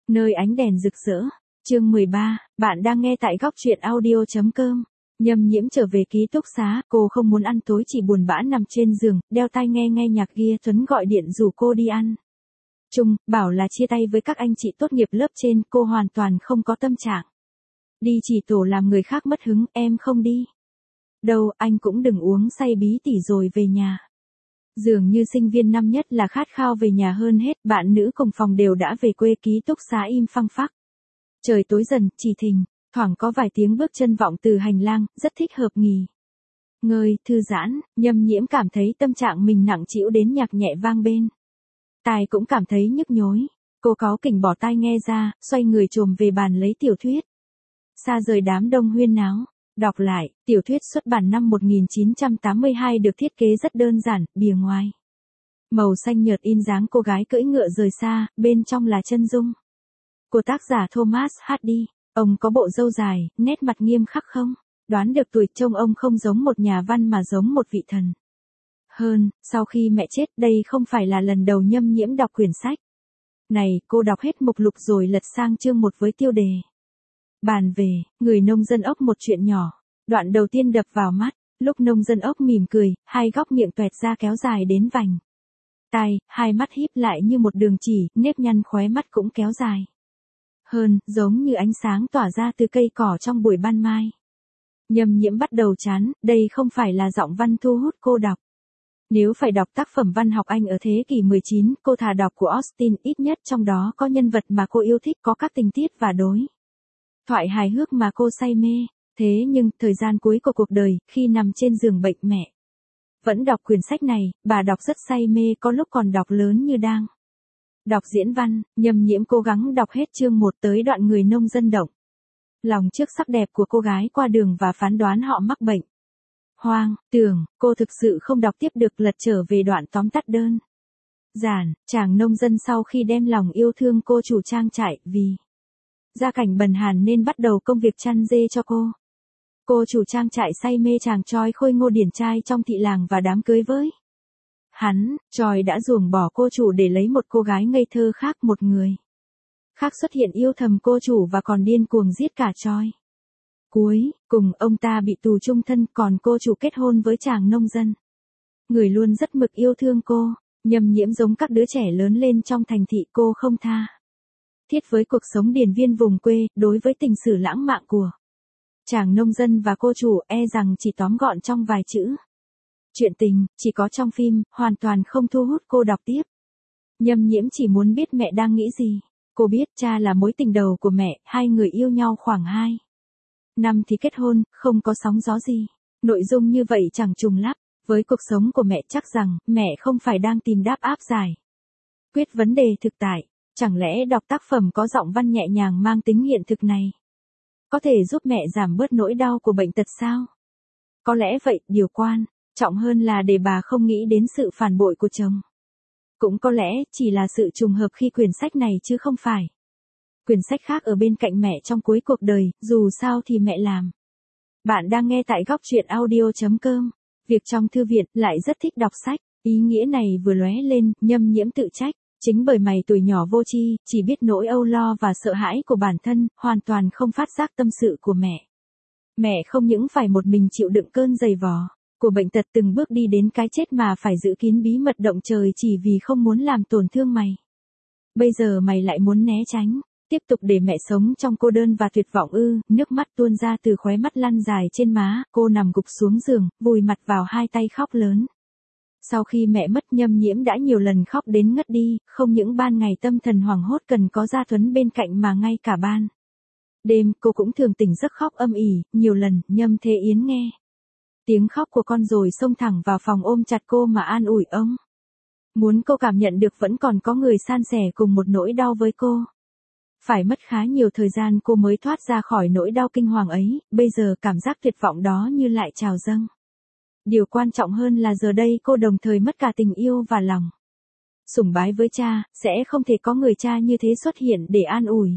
Nơi ánh đèn rực rỡ. Chương 13, bạn đang nghe tại góc truyện audio.com. Nhâm Nhiễm trở về ký túc xá, cô không muốn ăn tối, chỉ buồn bã nằm trên giường, đeo tai nghe nhạc kia. Tuấn gọi điện rủ cô đi ăn. Bảo là chia tay với các anh chị tốt nghiệp lớp trên, cô hoàn toàn không có tâm trạng. Đi chỉ tổ làm người khác mất hứng, em không đi. Đâu, anh cũng đừng uống say bí tỉ rồi về nhà. Dường như sinh viên năm nhất là khát khao về nhà hơn hết, bạn nữ cùng phòng đều đã về quê, ký túc xá im phăng phắc. Trời tối dần, chỉ thình, thoảng có vài tiếng bước chân vọng từ hành lang, rất thích hợp nghỉ ngơi, thư giãn. Nhâm Nhiễm cảm thấy tâm trạng mình nặng trĩu đến nhạc nhẹ vang bên tai cũng cảm thấy nhức nhối. Cô cáu kỉnh bỏ tai nghe ra, xoay người chồm về bàn lấy tiểu thuyết. Xa rời đám đông huyên náo. Đọc lại, tiểu thuyết xuất bản năm 1982 được thiết kế rất đơn giản, bìa ngoài màu xanh nhợt in dáng cô gái cưỡi ngựa rời xa, bên trong là chân dung của tác giả Thomas Hardy. Ông có bộ râu dài, nét mặt nghiêm khắc không? Đoán được tuổi, trông ông không giống một nhà văn mà giống một vị thần. Sau khi mẹ chết, đây không phải là lần đầu Nhâm Nhiễm đọc quyển sách này, cô đọc hết mục lục rồi lật sang chương 1 với tiêu đề bàn về người nông dân ốc, một chuyện nhỏ. Đoạn đầu tiên đập vào mắt, lúc nông dân ốc mỉm cười, hai góc miệng toẹt ra kéo dài đến vành tai, hai mắt híp lại như một đường chỉ, nếp nhăn khóe mắt cũng kéo dài giống như ánh sáng tỏa ra từ cây cỏ trong buổi ban mai. Nhâm Nhiễm bắt đầu chán, đây không phải là giọng văn thu hút cô đọc. Nếu phải đọc tác phẩm văn học Anh ở thế kỷ 19, cô thà đọc của Austen, ít nhất trong đó có nhân vật mà cô yêu thích, có các tình tiết và đối thoại hài hước mà cô say mê. Thế nhưng, thời gian cuối của cuộc đời, khi nằm trên giường bệnh, mẹ vẫn đọc quyển sách này, bà đọc rất say mê, có lúc còn đọc lớn như đang đọc diễn văn. Nhâm Nhiễm cố gắng đọc hết chương 1 tới đoạn người nông dân động lòng trước sắc đẹp của cô gái qua đường và phán đoán họ mắc bệnh hoang tưởng. Cô thực sự không đọc tiếp được, lật trở về đoạn tóm tắt đơn giản. Chàng nông dân sau khi đem lòng yêu thương cô chủ trang trại, vì gia cảnh bần hàn nên bắt đầu công việc chăn dê cho cô. Cô chủ trang trại say mê chàng Choi khôi ngô điển trai trong thị làng và đám cưới với hắn. Choi đã ruồng bỏ cô chủ để lấy một cô gái ngây thơ khác, một người khác xuất hiện yêu thầm cô chủ và còn điên cuồng giết cả Choi. Cuối cùng ông ta bị tù chung thân, còn cô chủ kết hôn với chàng nông dân, người luôn rất mực yêu thương cô. Nhâm Nhiễm giống các đứa trẻ lớn lên trong thành thị, cô không tha thiết với cuộc sống điền viên vùng quê. Đối với tình sử lãng mạn của chàng nông dân và cô chủ, e rằng chỉ tóm gọn trong vài chữ chuyện tình, chỉ có trong phim, hoàn toàn không thu hút cô đọc tiếp. Nhâm Nhiễm chỉ muốn biết mẹ đang nghĩ gì. Cô biết cha là mối tình đầu của mẹ, hai người yêu nhau khoảng 2 năm thì kết hôn, không có sóng gió gì. Nội dung như vậy chẳng trùng lắp với cuộc sống của mẹ, chắc rằng mẹ không phải đang tìm đáp áp giải quyết vấn đề thực tại. Chẳng lẽ đọc tác phẩm có giọng văn nhẹ nhàng mang tính hiện thực này có thể giúp mẹ giảm bớt nỗi đau của bệnh tật sao? Có lẽ vậy, điều quan trọng hơn là để bà không nghĩ đến sự phản bội của chồng. Cũng có lẽ chỉ là sự trùng hợp khi quyển sách này chứ không phải quyển sách khác ở bên cạnh mẹ trong cuối cuộc đời, dù sao thì mẹ làm. Bạn đang nghe tại góc truyện audio.com. Việc trong thư viện, lại rất thích đọc sách. Ý nghĩa này vừa lóe lên, Nhâm Nhiễm tự trách. Chính bởi mày tuổi nhỏ vô tri, chỉ biết nỗi âu lo và sợ hãi của bản thân, hoàn toàn không phát giác tâm sự của mẹ. Mẹ không những phải một mình chịu đựng cơn dày vò của bệnh tật, từng bước đi đến cái chết, mà phải giữ kín bí mật động trời chỉ vì không muốn làm tổn thương mày. Bây giờ mày lại muốn né tránh, tiếp tục để mẹ sống trong cô đơn và tuyệt vọng ư? Nước mắt tuôn ra từ khóe mắt lăn dài trên má, cô nằm gục xuống giường, vùi mặt vào hai tay khóc lớn. Sau khi mẹ mất, Nhâm Nhiễm đã nhiều lần khóc đến ngất đi, không những ban ngày tâm thần hoảng hốt cần có Gia Tuấn bên cạnh mà ngay cả ban đêm cô cũng thường tỉnh giấc khóc âm ỉ. Nhiều lần, Nhâm Thế Yến nghe tiếng khóc của con rồi xông thẳng vào phòng ôm chặt cô mà an ủi ông. Muốn cô cảm nhận được vẫn còn có người san sẻ cùng một nỗi đau với cô. Phải mất khá nhiều thời gian cô mới thoát ra khỏi nỗi đau kinh hoàng ấy, bây giờ cảm giác tuyệt vọng đó như lại trào dâng. Điều quan trọng hơn là giờ đây cô đồng thời mất cả tình yêu và lòng sủng bái với cha, sẽ không thể có người cha như thế xuất hiện để an ủi.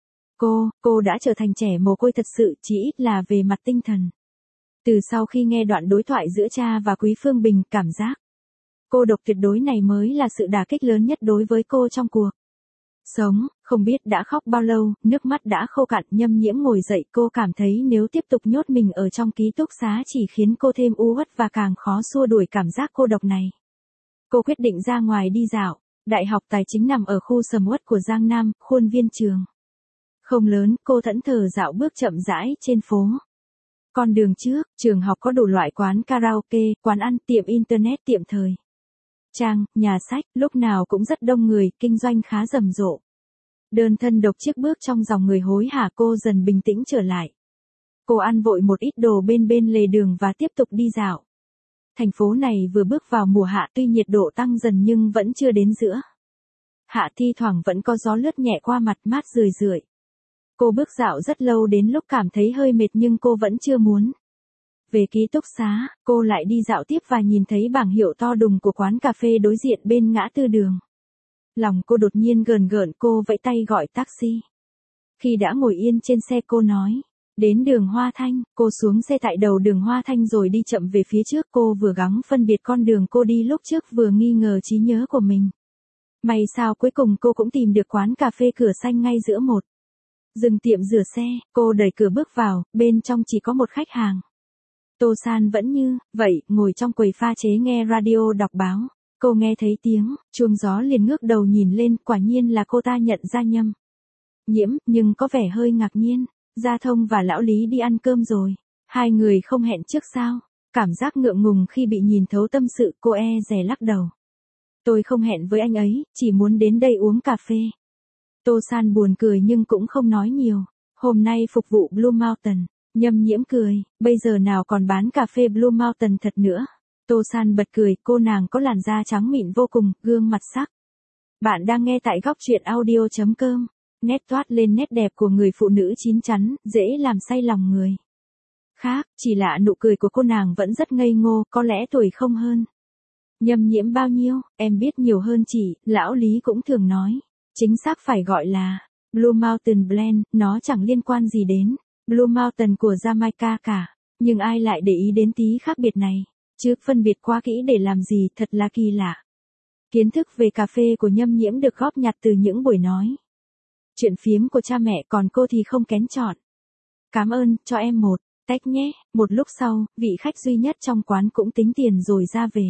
Cô đã trở thành trẻ mồ côi thật sự, chỉ ít là về mặt tinh thần. Từ sau khi nghe đoạn đối thoại giữa cha và Quý Phương Bình, cảm giác cô độc tuyệt đối này mới là sự đả kích lớn nhất đối với cô trong cuộc sống. Không biết đã khóc bao lâu, nước mắt đã khô cạn. Nhâm Nhiễm ngồi dậy, cô cảm thấy nếu tiếp tục nhốt mình ở trong ký túc xá chỉ khiến cô thêm u uất và càng khó xua đuổi cảm giác cô độc này. Cô quyết định ra ngoài đi dạo. Đại học Tài chính nằm ở khu sầm uất của Giang Nam, khuôn viên trường không lớn, cô thẫn thờ dạo bước chậm rãi trên phố. Con đường trước, trường học có đủ loại quán karaoke, quán ăn, tiệm internet, tiệm thời trang, nhà sách, lúc nào cũng rất đông người, kinh doanh khá rầm rộ. Đơn thân độc chiếc bước trong dòng người hối hả, cô dần bình tĩnh trở lại. Cô ăn vội một ít đồ bên lề đường và tiếp tục đi dạo. Thành phố này vừa bước vào mùa hạ, tuy nhiệt độ tăng dần nhưng vẫn chưa đến giữa hạ, thi thoảng vẫn có gió lướt nhẹ qua mặt, mát rười rượi. Cô bước dạo rất lâu, đến lúc cảm thấy hơi mệt nhưng cô vẫn chưa muốn về ký túc xá. Cô lại đi dạo tiếp và nhìn thấy bảng hiệu to đùng của quán cà phê đối diện bên ngã tư đường. Lòng cô đột nhiên gờn gợn, cô vẫy tay gọi taxi. Khi đã ngồi yên trên xe, cô nói, đến đường Hoa Thanh. Cô xuống xe tại đầu đường Hoa Thanh rồi đi chậm về phía trước. Cô vừa gắng phân biệt con đường cô đi lúc trước, vừa nghi ngờ trí nhớ của mình. May sao cuối cùng cô cũng tìm được quán cà phê cửa xanh ngay giữa một dừng tiệm rửa xe. Cô đẩy cửa bước vào, bên trong chỉ có một khách hàng. Tô San vẫn như vậy, ngồi trong quầy pha chế nghe radio đọc báo. Cô nghe thấy tiếng chuông gió liền ngước đầu nhìn lên, quả nhiên là cô ta nhận ra Nhâm Nhiễm, nhưng có vẻ hơi ngạc nhiên. Gia Thông và Lão Lý đi ăn cơm rồi. Hai người không hẹn trước sao? Cảm giác ngượng ngùng khi bị nhìn thấu tâm sự, cô e dè lắc đầu. Tôi không hẹn với anh ấy, chỉ muốn đến đây uống cà phê. Tô San buồn cười nhưng cũng không nói nhiều. Hôm nay phục vụ Blue Mountain. Nhâm Nhiễm cười, bây giờ nào còn bán cà phê Blue Mountain thật nữa. Tô San bật cười, cô nàng có làn da trắng mịn vô cùng, gương mặt sắc. Bạn đang nghe tại góc truyện audio.com. Nét toát lên nét đẹp của người phụ nữ chín chắn, dễ làm say lòng người khác, chỉ lạ nụ cười của cô nàng vẫn rất ngây ngô, có lẽ tuổi không hơn Nhâm Nhiễm bao nhiêu. Em biết nhiều hơn chị, Lão Lý cũng thường nói. Chính xác phải gọi là Blue Mountain Blend, nó chẳng liên quan gì đến Blue Mountain của Jamaica cả. Nhưng ai lại để ý đến tí khác biệt này, chứ phân biệt quá kỹ để làm gì, thật là kỳ lạ. Kiến thức về cà phê của Nhâm Nhiễm được góp nhặt từ những buổi nói chuyện phiếm của cha mẹ, còn cô thì không kén chọn. Cảm ơn, cho em một tách nhé. Một lúc sau, vị khách duy nhất trong quán cũng tính tiền rồi ra về.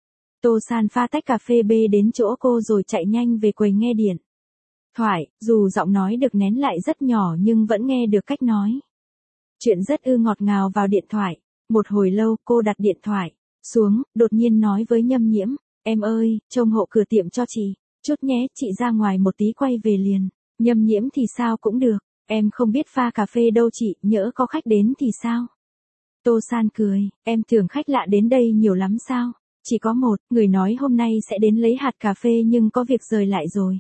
Tô San pha tách cà phê bê đến chỗ cô rồi chạy nhanh về quầy nghe điện thoại, dù giọng nói được nén lại rất nhỏ nhưng vẫn nghe được cách nói chuyện rất ngọt ngào vào điện thoại. Một hồi lâu, cô đặt điện thoại xuống, đột nhiên nói với Nhâm Nhiễm, em ơi, trông hộ cửa tiệm cho chị chút nhé, chị ra ngoài một tí quay về liền. Nhâm Nhiễm thì sao cũng được, em không biết pha cà phê đâu chị, nhỡ có khách đến thì sao? Tô San cười, em tưởng khách lạ đến đây nhiều lắm sao? Chỉ có một người nói hôm nay sẽ đến lấy hạt cà phê nhưng có việc rời lại rồi.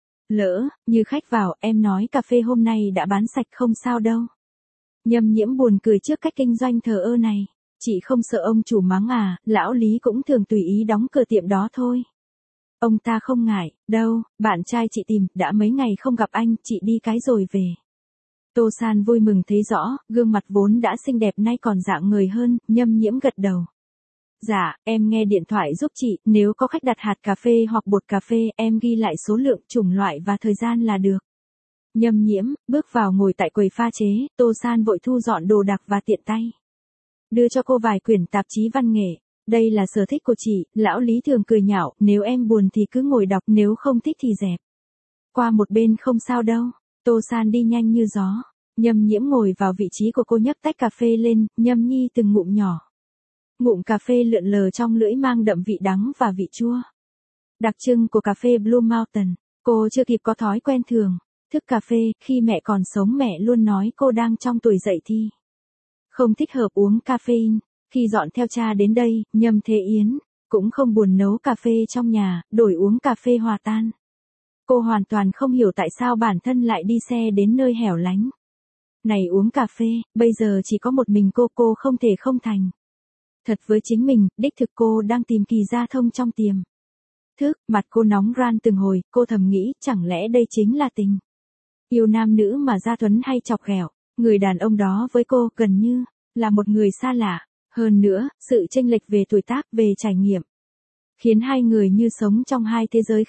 Lỡ như khách vào, em nói cà phê hôm nay đã bán sạch, không sao đâu. Nhâm Nhiễm buồn cười trước cách kinh doanh thờ ơ này. Chị không sợ ông chủ mắng à? Lão Lý cũng thường tùy ý đóng cửa tiệm đó thôi. Ông ta không ngại đâu, bạn trai chị tìm, đã mấy ngày không gặp anh, chị đi cái rồi về. Tô San vui mừng thấy rõ, gương mặt vốn đã xinh đẹp nay còn rạng ngời hơn. Nhâm Nhiễm gật đầu. Dạ, em nghe điện thoại giúp chị, nếu có khách đặt hạt cà phê hoặc bột cà phê, em ghi lại số lượng, chủng loại và thời gian là được. Nhâm Nhiễm bước vào ngồi tại quầy pha chế. Tô San vội thu dọn đồ đạc và tiện tay đưa cho cô vài quyển tạp chí văn nghệ. Đây là sở thích của chị. Lão Lý thường cười nhạo, nếu em buồn thì cứ ngồi đọc, nếu không thích thì dẹp qua một bên, không sao đâu. Tô San đi nhanh như gió. Nhâm Nhiễm ngồi vào vị trí của cô, nhấc tách cà phê lên, nhâm nhi từng ngụm nhỏ. Ngụm cà phê lượn lờ trong lưỡi mang đậm vị đắng và vị chua đặc trưng của cà phê Blue Mountain. Cô chưa kịp có thói quen thưởng thức cà phê. Khi mẹ còn sống, mẹ luôn nói cô đang trong tuổi dậy thì không thích hợp uống caffeine. Khi dọn theo cha đến đây, Nhâm Thế Yến cũng không buồn nấu cà phê trong nhà, đổi uống cà phê hòa tan. Cô hoàn toàn không hiểu tại sao bản thân lại đi xe đến nơi hẻo lánh này uống cà phê. Bây giờ chỉ có một mình cô không thể không thành thật với chính mình, đích thực cô đang tìm Kỳ Gia Thông trong tiềm thức. Mặt cô nóng ran từng hồi, cô thầm nghĩ, chẳng lẽ đây chính là tình yêu nam nữ mà Gia Tuấn hay chọc ghẹo. Người đàn ông đó với cô gần như là một người xa lạ. Hơn nữa, sự chênh lệch về tuổi tác, về trải nghiệm khiến hai người như sống trong hai thế giới khác.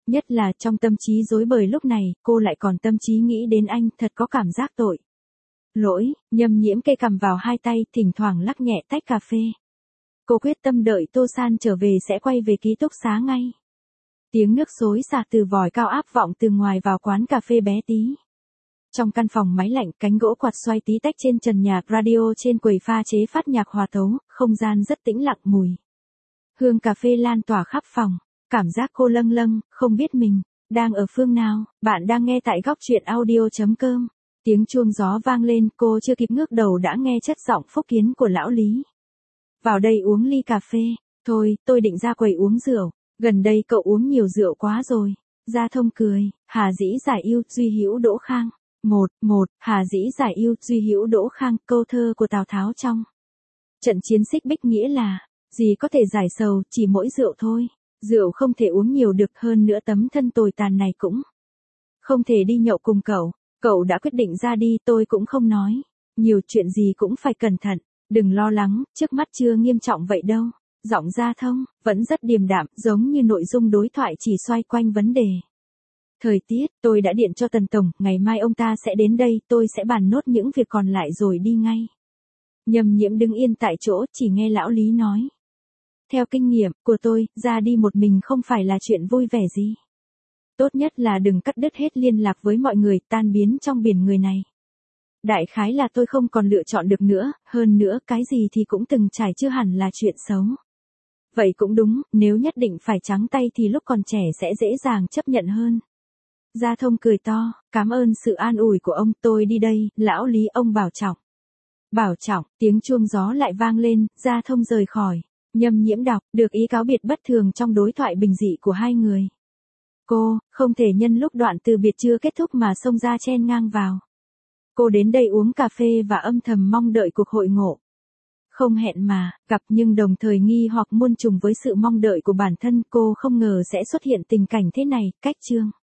Nhất là trong tâm trí rối bời lúc này, cô lại còn tâm trí nghĩ đến anh, thật có cảm giác tội lỗi. Nhâm Nhiễm kê cằm vào hai tay, thỉnh thoảng lắc nhẹ tách cà phê. Cô quyết tâm đợi Tô San trở về sẽ quay về ký túc xá ngay. Tiếng nước xối xả từ vòi cao áp vọng từ ngoài vào quán cà phê bé tí. Trong căn phòng máy lạnh, cánh gỗ quạt xoay tí tách trên trần nhà, radio trên quầy pha chế phát nhạc hòa tấu, không gian rất tĩnh lặng, mùi hương cà phê lan tỏa khắp phòng. Cảm giác cô lâng lâng, không biết mình đang ở phương nào. Bạn đang nghe tại góc truyện audio.com. Tiếng chuông gió vang lên, cô chưa kịp ngước đầu đã nghe chất giọng phúc kiến của lão Lý. Vào đây uống ly cà phê. Thôi, tôi định ra quầy uống rượu. Gần đây cậu uống nhiều rượu quá rồi. Gia Thông cười. Hà dĩ giải yêu, Duy Hữu Đỗ Khang. Hà dĩ giải yêu, Duy Hữu Đỗ Khang, câu thơ của Tào Tháo trong trận chiến Xích Bích nghĩa là, gì có thể giải sầu, chỉ mỗi rượu thôi. Rượu không thể uống nhiều được, hơn nữa tấm thân tồi tàn này cũng không thể đi nhậu cùng cậu. Cậu đã quyết định ra đi, tôi cũng không nói nhiều, chuyện gì cũng phải cẩn thận. Đừng lo lắng, trước mắt chưa nghiêm trọng vậy đâu. Giọng Gia Thông vẫn rất điềm đạm, giống như nội dung đối thoại chỉ xoay quanh vấn đề thời tiết. Tôi đã điện cho Tần Tổng, ngày mai ông ta sẽ đến đây, tôi sẽ bàn nốt những việc còn lại rồi đi ngay. Nhâm Nhiễm đứng yên tại chỗ, chỉ nghe lão Lý nói. Theo kinh nghiệm của tôi, ra đi một mình không phải là chuyện vui vẻ gì. Tốt nhất là đừng cắt đứt hết liên lạc với mọi người, tan biến trong biển người này. Đại khái là tôi không còn lựa chọn được nữa, hơn nữa cái gì thì cũng từng trải chưa hẳn là chuyện xấu. Vậy cũng đúng, nếu nhất định phải trắng tay thì lúc còn trẻ sẽ dễ dàng chấp nhận hơn. Gia Thông cười to, cảm ơn sự an ủi của ông, tôi đi đây, lão Lý ông bảo trọng. Bảo trọng, tiếng chuông gió lại vang lên, Gia Thông rời khỏi. Nhâm Nhiễm đọc, được ý cáo biệt bất thường trong đối thoại bình dị của hai người. Cô, không thể nhân lúc đoạn từ biệt chưa kết thúc mà xông ra chen ngang vào. Cô đến đây uống cà phê và âm thầm mong đợi cuộc hội ngộ. Không hẹn mà, gặp nhưng đồng thời nghi hoặc muôn trùng với sự mong đợi của bản thân, cô không ngờ sẽ xuất hiện tình cảnh thế này, cách chương.